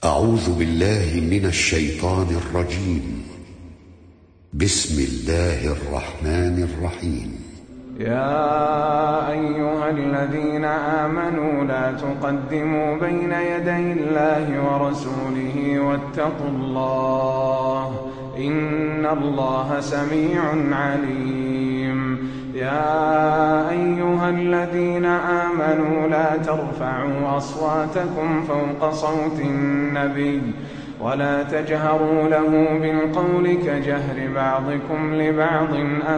أعوذ بالله من الشيطان الرجيم. بسم الله الرحمن الرحيم. يا أيها الذين آمنوا لا تقدموا بين يدي الله ورسوله واتقوا الله إن الله سميع عليم. يا أيها الذين آمنوا لا ترفعوا أصواتكم فوق صوت النبي ولا تجهروا له بالقول كجهر بعضكم لبعض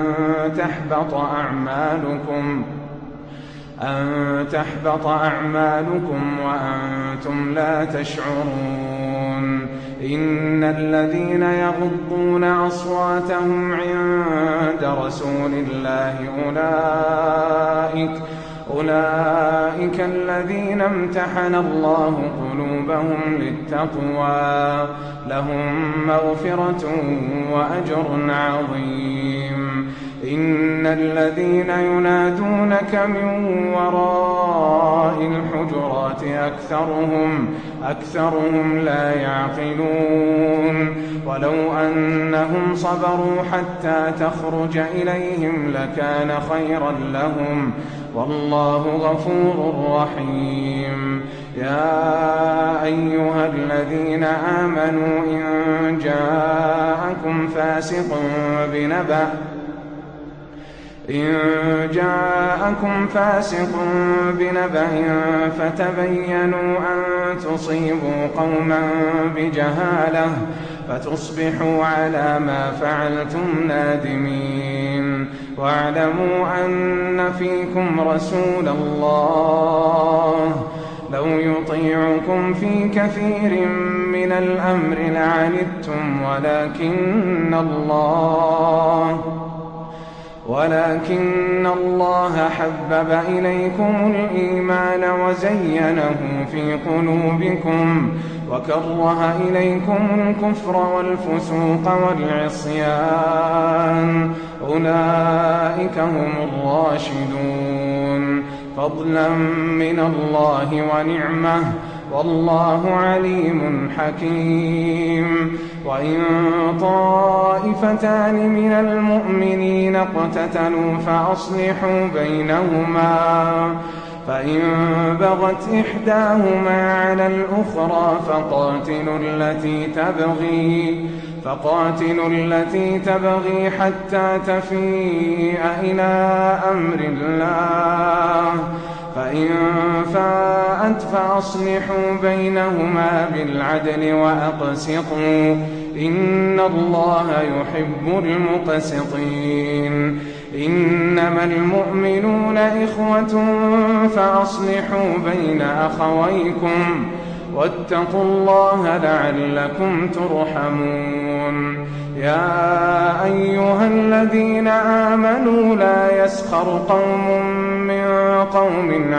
أن تحبط أعمالكم وأنتم لا تشعرون. إن الذين يغضون أصواتهم عند رسول الله أولئك الذين امتحن الله قلوبهم للتقوى لهم مغفرة وأجر عظيم. إن الذين ينادونك من وراء الحجرات أكثرهم لا يعقلون. ولو أنهم صبروا حتى تخرج إليهم لكان خيرا لهم والله غفور رحيم. يا أيها الذين آمنوا إن جاءكم فاسق بنبأ فتبينوا أن تصيبوا قوما بجهالة فتصبحوا على ما فعلتم نادمين. واعلموا أن فيكم رسول الله لو يطيعكم في كثير من الأمر لعنتم ولكن الله حبب إليكم الإيمان وزينه في قلوبكم وكره إليكم الكفر والفسوق والعصيان أولئك هم الراشدون فضلا من الله ونعمة والله عليم حكيم. وإن طائفتان من المؤمنين اقتتلوا فأصلحوا بينهما فإن بغت إحداهما على الأخرى فقاتلوا التي تبغي حتى تفيء إلى أمر الله فإن فاءت فأصلحوا بينهما بالعدل وأقسطوا إن الله يحب المقسطين. إنما المؤمنون إخوة فأصلحوا بين أخويكم واتقوا الله لعلكم ترحمون. يا أيها الذين آمنوا لا يسخر قوم من قوم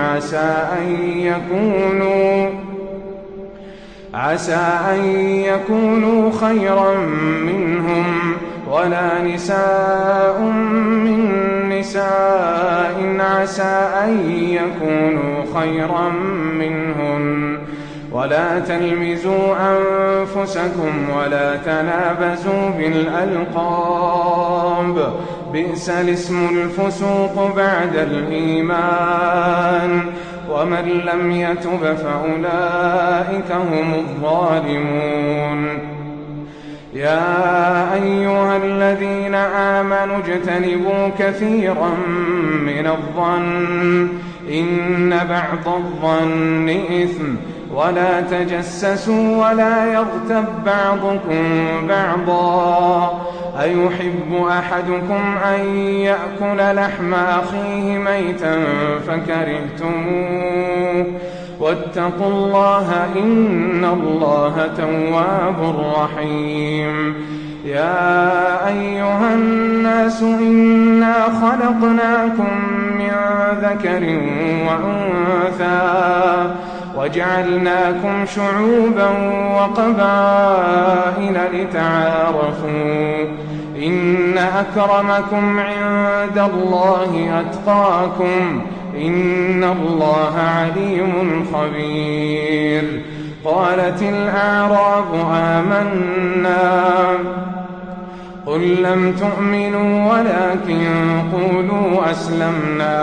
عسى أن يكونوا خيرا منهم ولا نساء من نساء عسى أن يكونوا خيرا منهن ولا تلمزوا أنفسكم ولا تنابزوا بالألقاب بئس الاسم الفسوق بعد الإيمان ومن لم يتب فأولئك هم الظالمون. يا أيها الذين آمنوا اجتنبوا كثيرا من الظن إن بعض الظن إثم ولا تجسسوا ولا يغتب بعضكم بعضا أيحب أحدكم أن يأكل لحم أخيه ميتا فكرهتموه واتقوا الله إن الله تواب رحيم. يا أيها الناس إنا خلقناكم من ذكر وأنثى وجعلناكم شعوبا وقبائل لتعارفوا إن أكرمكم عند الله أتقاكم إن الله عليم خبير. قالت الأعراب آمنا قل لم تؤمنوا ولكن قولوا أسلمنا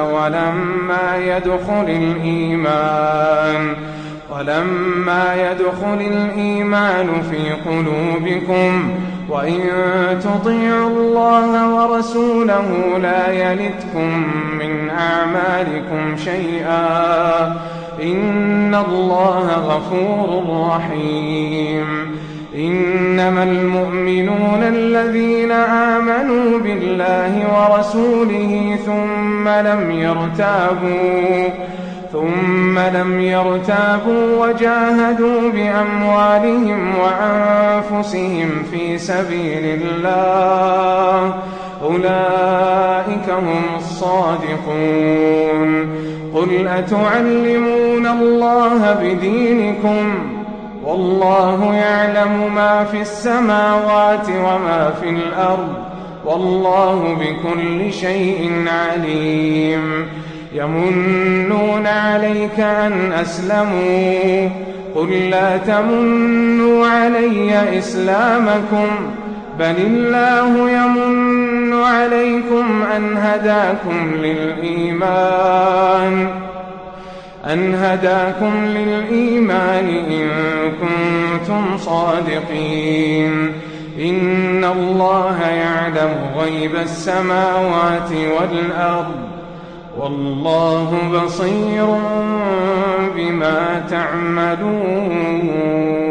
ولما يدخل الإيمان في قلوبكم وإن تطيعوا الله ورسوله لا يلتكم من أعمالكم شيئا إن الله غفور رحيم. إنما المؤمنون الذين آمنوا بالله ورسوله ثم لم يرتابوا وجاهدوا بأموالهم وأنفسهم في سبيل الله أولئك هم الصادقون. قل أتعلمون الله بدينكم والله يعلم ما في السماوات وما في الأرض والله بكل شيء عليم. يمنون عليك أن أسلموا قل لا تمنوا علي إسلامكم بل الله يمن عليكم أن هداكم للإيمان إن كنتم صادقين. إن الله يعلم غيب السماوات والأرض والله بصير بما تعملون.